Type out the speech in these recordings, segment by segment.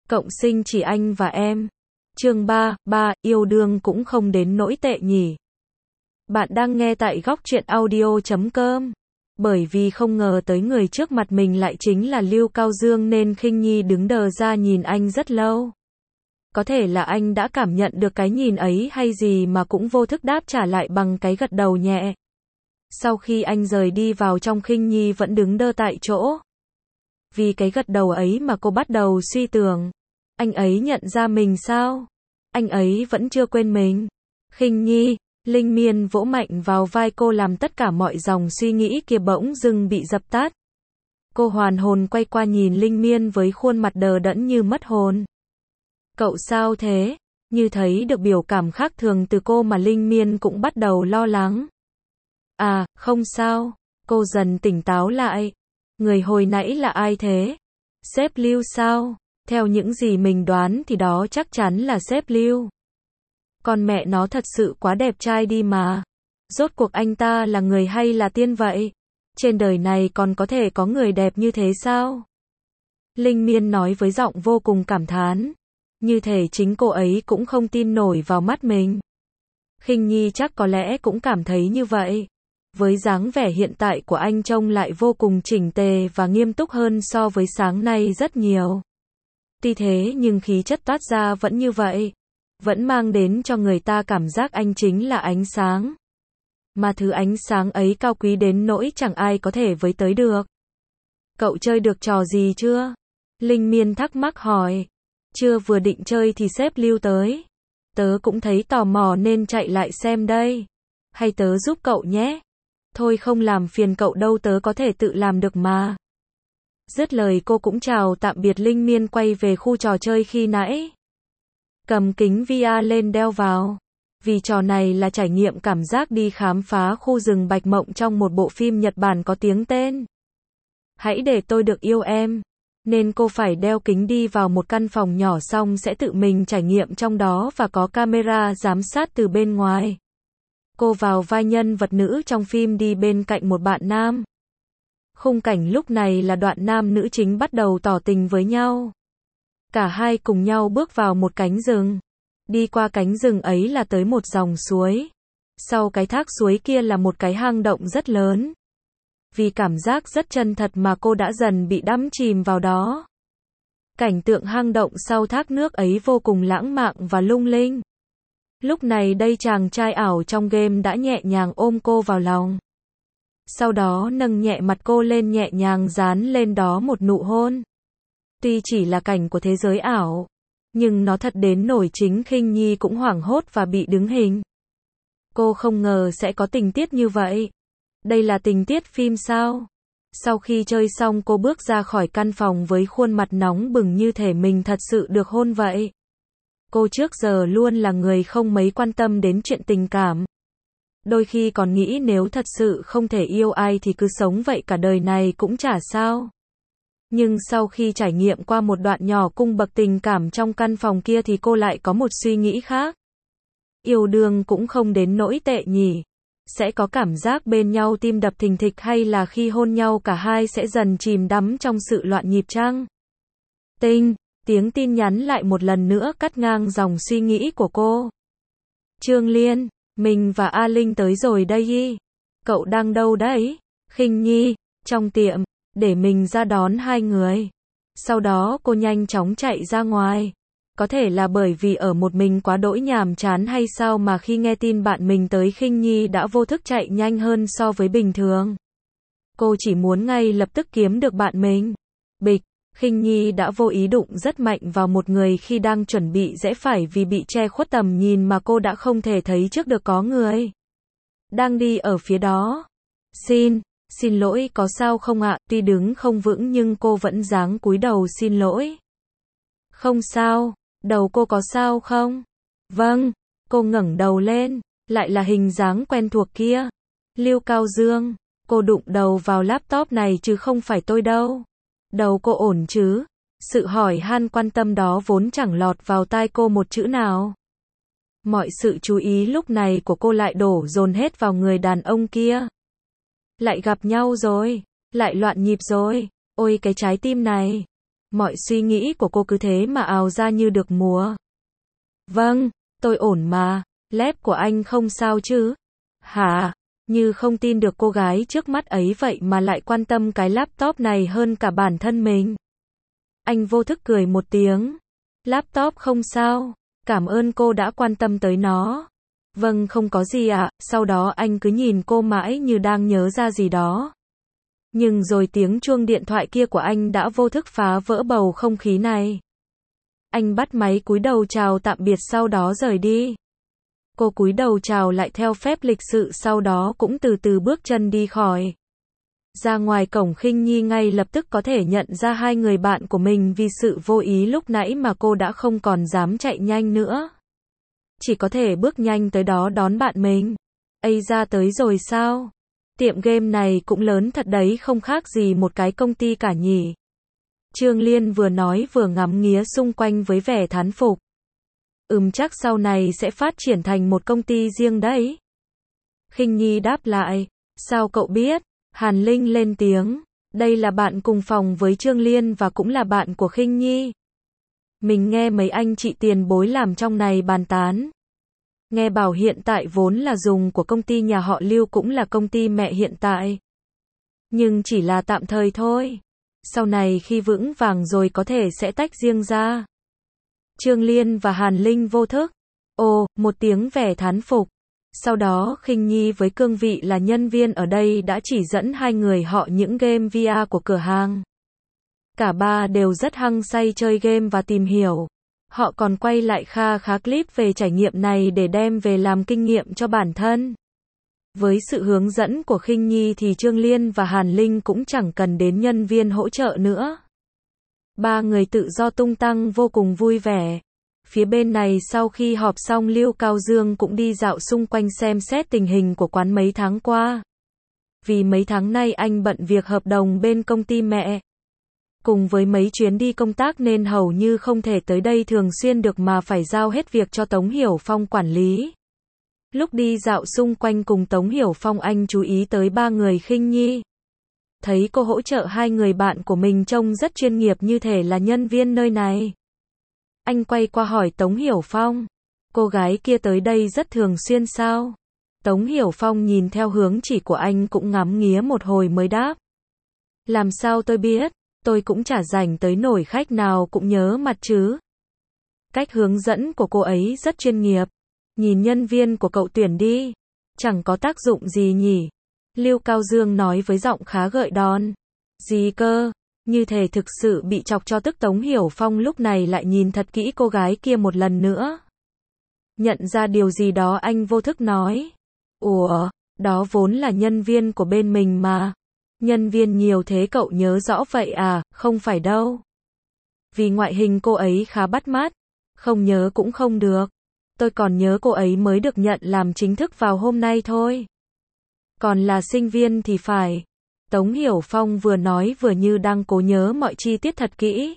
Cộng sinh chỉ anh và em. Chương 3, yêu đương cũng không đến nỗi tệ nhỉ. Bạn đang nghe tại góc truyện audio.com. Bởi vì không ngờ tới người trước mặt mình lại chính là Lưu Cao Dương nên Khinh Nhi đứng đờ ra nhìn anh rất lâu. Có thể là anh đã cảm nhận được cái nhìn ấy hay gì mà cũng vô thức đáp trả lại bằng cái gật đầu nhẹ. Sau khi anh rời đi vào trong, Khinh Nhi vẫn đứng đơ tại chỗ. Vì cái gật đầu ấy mà cô bắt đầu suy tưởng. Anh ấy nhận ra mình sao? Anh ấy vẫn chưa quên mình. Khinh Nhi, Linh Miên vỗ mạnh vào vai cô làm tất cả mọi dòng suy nghĩ kia bỗng dưng bị dập tắt. Cô hoàn hồn quay qua nhìn Linh Miên với khuôn mặt đờ đẫn như mất hồn. Cậu sao thế? Như thấy được biểu cảm khác thường từ cô mà Linh Miên cũng bắt đầu lo lắng. À, không sao. Cô dần tỉnh táo lại. Người hồi nãy là ai thế? Sếp Lưu sao? Theo những gì mình đoán thì đó chắc chắn là sếp Lưu. Con mẹ nó thật sự quá đẹp trai đi mà. Rốt cuộc anh ta là người hay là tiên vậy? Trên đời này còn có thể có người đẹp như thế sao? Linh Miên nói với giọng vô cùng cảm thán. Như thể chính cô ấy cũng không tin nổi vào mắt mình. Khinh Nhi chắc có lẽ cũng cảm thấy như vậy. Với dáng vẻ hiện tại của anh trông lại vô cùng chỉnh tề và nghiêm túc hơn so với sáng nay rất nhiều. Tuy thế nhưng khí chất toát ra vẫn như vậy. Vẫn mang đến cho người ta cảm giác anh chính là ánh sáng. Mà thứ ánh sáng ấy cao quý đến nỗi chẳng ai có thể với tới được. Cậu chơi được trò gì chưa? Linh Miên thắc mắc hỏi. Chưa, vừa định chơi thì sếp Lưu tới. Tớ cũng thấy tò mò nên chạy lại xem đây. Hay tớ giúp cậu nhé? Thôi không làm phiền cậu đâu, tớ có thể tự làm được mà. Dứt lời cô cũng chào tạm biệt Linh Miên quay về khu trò chơi khi nãy. Cầm kính VR lên đeo vào. Vì trò này là trải nghiệm cảm giác đi khám phá khu rừng Bạch Mộng trong một bộ phim Nhật Bản có tiếng tên. Hãy để tôi được yêu em. Nên cô phải đeo kính đi vào một căn phòng nhỏ xong sẽ tự mình trải nghiệm trong đó và có camera giám sát từ bên ngoài. Cô vào vai nhân vật nữ trong phim đi bên cạnh một bạn nam. Khung cảnh lúc này là đoạn nam nữ chính bắt đầu tỏ tình với nhau. Cả hai cùng nhau bước vào một cánh rừng. Đi qua cánh rừng ấy là tới một dòng suối. Sau cái thác suối kia là một cái hang động rất lớn. Vì cảm giác rất chân thật mà cô đã dần bị đắm chìm vào đó. Cảnh tượng hang động sau thác nước ấy vô cùng lãng mạn và lung linh. Lúc này đây chàng trai ảo trong game đã nhẹ nhàng ôm cô vào lòng. Sau đó nâng nhẹ mặt cô lên, nhẹ nhàng dán lên đó một nụ hôn. Tuy chỉ là cảnh của thế giới ảo, nhưng nó thật đến nỗi chính Khinh Nhi cũng hoảng hốt và bị đứng hình. Cô không ngờ sẽ có tình tiết như vậy. Đây là tình tiết phim sao? Sau khi chơi xong cô bước ra khỏi căn phòng với khuôn mặt nóng bừng như thể mình thật sự được hôn vậy. Cô trước giờ luôn là người không mấy quan tâm đến chuyện tình cảm. Đôi khi còn nghĩ nếu thật sự không thể yêu ai thì cứ sống vậy cả đời này cũng chả sao. Nhưng sau khi trải nghiệm qua một đoạn nhỏ cung bậc tình cảm trong căn phòng kia thì cô lại có một suy nghĩ khác. Yêu đương cũng không đến nỗi tệ nhỉ. Sẽ có cảm giác bên nhau tim đập thình thịch hay là khi hôn nhau cả hai sẽ dần chìm đắm trong sự loạn nhịp chăng? Tiếng tin nhắn lại một lần nữa cắt ngang dòng suy nghĩ của cô. Trương Liên, mình và A Linh tới rồi đây y. Cậu đang đâu đấy? Khinh Nhi, trong tiệm, để mình ra đón hai người. Sau đó cô nhanh chóng chạy ra ngoài. Có thể là bởi vì ở một mình quá đỗi nhàm chán hay sao mà khi nghe tin bạn mình tới, Khinh Nhi đã vô thức chạy nhanh hơn so với bình thường. Cô chỉ muốn ngay lập tức kiếm được bạn mình. Bịch, Khinh Nhi đã vô ý đụng rất mạnh vào một người khi đang chuẩn bị rẽ phải, vì bị che khuất tầm nhìn mà cô đã không thể thấy trước được có người đang đi ở phía đó. Xin lỗi, có sao không ạ? Tuy đứng không vững nhưng cô vẫn dáng cúi đầu xin lỗi. Không sao. Đầu cô có sao không? Vâng. Cô ngẩng đầu lên, lại là hình dáng quen thuộc kia. Lưu Cao Dương. Cô đụng đầu vào laptop này chứ không phải tôi đâu. Đầu cô ổn chứ? Sự hỏi han quan tâm đó vốn chẳng lọt vào tai cô một chữ nào. Mọi sự chú ý lúc này của cô lại đổ dồn hết vào người đàn ông kia. Lại gặp nhau rồi, lại loạn nhịp rồi. Ôi cái trái tim này. Mọi suy nghĩ của cô cứ thế mà ào ra như được mùa. Vâng, tôi ổn mà, lép của anh không sao chứ? Hả? Như không tin được cô gái trước mắt ấy vậy mà lại quan tâm cái laptop này hơn cả bản thân mình. Anh vô thức cười một tiếng. Laptop không sao, cảm ơn cô đã quan tâm tới nó. Vâng, không có gì ạ. Sau đó anh cứ nhìn cô mãi như đang nhớ ra gì đó. Nhưng rồi tiếng chuông điện thoại kia của anh đã vô thức phá vỡ bầu không khí này. Anh bắt máy cúi đầu chào tạm biệt sau đó rời đi. Cô cúi đầu chào lại theo phép lịch sự, sau đó cũng từ từ bước chân đi khỏi. Ra ngoài cổng, Khinh Nhi ngay lập tức có thể nhận ra hai người bạn của mình vì sự vô ý lúc nãy mà cô đã không còn dám chạy nhanh nữa. Chỉ có thể bước nhanh tới đó đón bạn mình. Ây, ra tới rồi sao? Tiệm game này cũng lớn thật đấy, không khác gì một cái công ty cả nhỉ. Trương Liên vừa nói vừa ngắm nghía xung quanh với vẻ thán phục. Chắc sau này sẽ phát triển thành một công ty riêng đấy. Khinh Nhi đáp lại, sao cậu biết? Hàn Linh lên tiếng, đây là bạn cùng phòng với Trương Liên và cũng là bạn của Khinh Nhi. Mình nghe mấy anh chị tiền bối làm trong này bàn tán. Nghe bảo hiện tại vốn là dùng của công ty nhà họ Lưu, cũng là công ty mẹ hiện tại. Nhưng chỉ là tạm thời thôi. Sau này khi vững vàng rồi có thể sẽ tách riêng ra. Trương Liên và Hàn Linh vô thức. Ồ, một tiếng vẻ thán phục. Sau đó Khinh Nhi với cương vị là nhân viên ở đây đã chỉ dẫn hai người họ những game VR của cửa hàng. Cả ba đều rất hăng say chơi game và tìm hiểu. Họ còn quay lại kha khá clip về trải nghiệm này để đem về làm kinh nghiệm cho bản thân. Với sự hướng dẫn của Khinh Nhi thì Trương Liên và Hàn Linh cũng chẳng cần đến nhân viên hỗ trợ nữa. Ba người tự do tung tăng vô cùng vui vẻ. Phía bên này sau khi họp xong, Lưu Cao Dương cũng đi dạo xung quanh xem xét tình hình của quán mấy tháng qua. Vì mấy tháng nay anh bận việc hợp đồng bên công ty mẹ. Cùng với mấy chuyến đi công tác nên hầu như không thể tới đây thường xuyên được mà phải giao hết việc cho Tống Hiểu Phong quản lý. Lúc đi dạo xung quanh cùng Tống Hiểu Phong, anh chú ý tới ba người Khinh Nhi. Thấy cô hỗ trợ hai người bạn của mình trông rất chuyên nghiệp như thể là nhân viên nơi này. Anh quay qua hỏi Tống Hiểu Phong, cô gái kia tới đây rất thường xuyên sao? Tống Hiểu Phong nhìn theo hướng chỉ của anh cũng ngắm nghía một hồi mới đáp. Làm sao tôi biết, tôi cũng chả rảnh tới nổi, khách nào cũng nhớ mặt chứ. Cách hướng dẫn của cô ấy rất chuyên nghiệp. Nhìn nhân viên của cậu tuyển đi, chẳng có tác dụng gì nhỉ? Lưu Cao Dương nói với giọng khá gợi đòn. Gì cơ? Như thể thực sự bị chọc cho tức. Tống Hiểu Phong lúc này lại nhìn thật kỹ cô gái kia một lần nữa. Nhận ra điều gì đó anh vô thức nói. Ủa, đó vốn là nhân viên của bên mình mà. Nhân viên nhiều thế cậu nhớ rõ vậy à? Không phải đâu. Vì ngoại hình cô ấy khá bắt mắt. Không nhớ cũng không được. Tôi còn nhớ cô ấy mới được nhận làm chính thức vào hôm nay thôi. Còn là sinh viên thì phải. Tống Hiểu Phong vừa nói vừa như đang cố nhớ mọi chi tiết thật kỹ.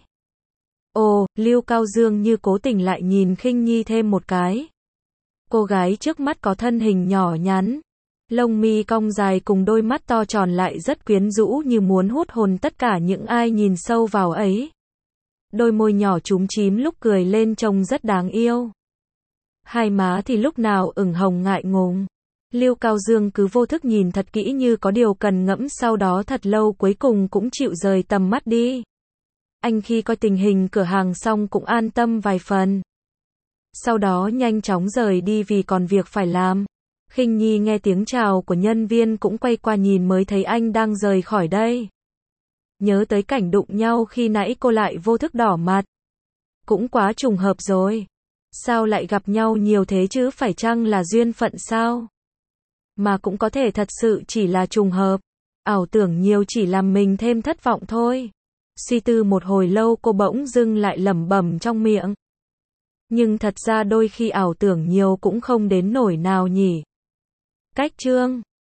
Ồ, Lưu Cao Dương như cố tình lại nhìn Khinh Nhi thêm một cái. Cô gái trước mắt có thân hình nhỏ nhắn, lông mi cong dài cùng đôi mắt to tròn lại rất quyến rũ, như muốn hút hồn tất cả những ai nhìn sâu vào ấy. Đôi môi nhỏ chúm chím lúc cười lên trông rất đáng yêu. Hai má thì lúc nào ửng hồng ngại ngùng. Lưu Cao Dương cứ vô thức nhìn thật kỹ như có điều cần ngẫm, sau đó thật lâu cuối cùng cũng chịu rời tầm mắt đi. Anh khi coi tình hình cửa hàng xong cũng an tâm vài phần. Sau đó nhanh chóng rời đi vì còn việc phải làm. Khinh Nhi nghe tiếng chào của nhân viên cũng quay qua nhìn mới thấy anh đang rời khỏi đây. Nhớ tới cảnh đụng nhau khi nãy, cô lại vô thức đỏ mặt. Cũng quá trùng hợp rồi. Sao lại gặp nhau nhiều thế chứ, phải chăng là duyên phận sao? Mà cũng có thể thật sự chỉ là trùng hợp. Ảo tưởng nhiều chỉ làm mình thêm thất vọng thôi. Suy tư một hồi lâu, cô bỗng dưng lại lẩm bẩm trong miệng. Nhưng thật ra đôi khi ảo tưởng nhiều cũng không đến nổi nào nhỉ. Cách chương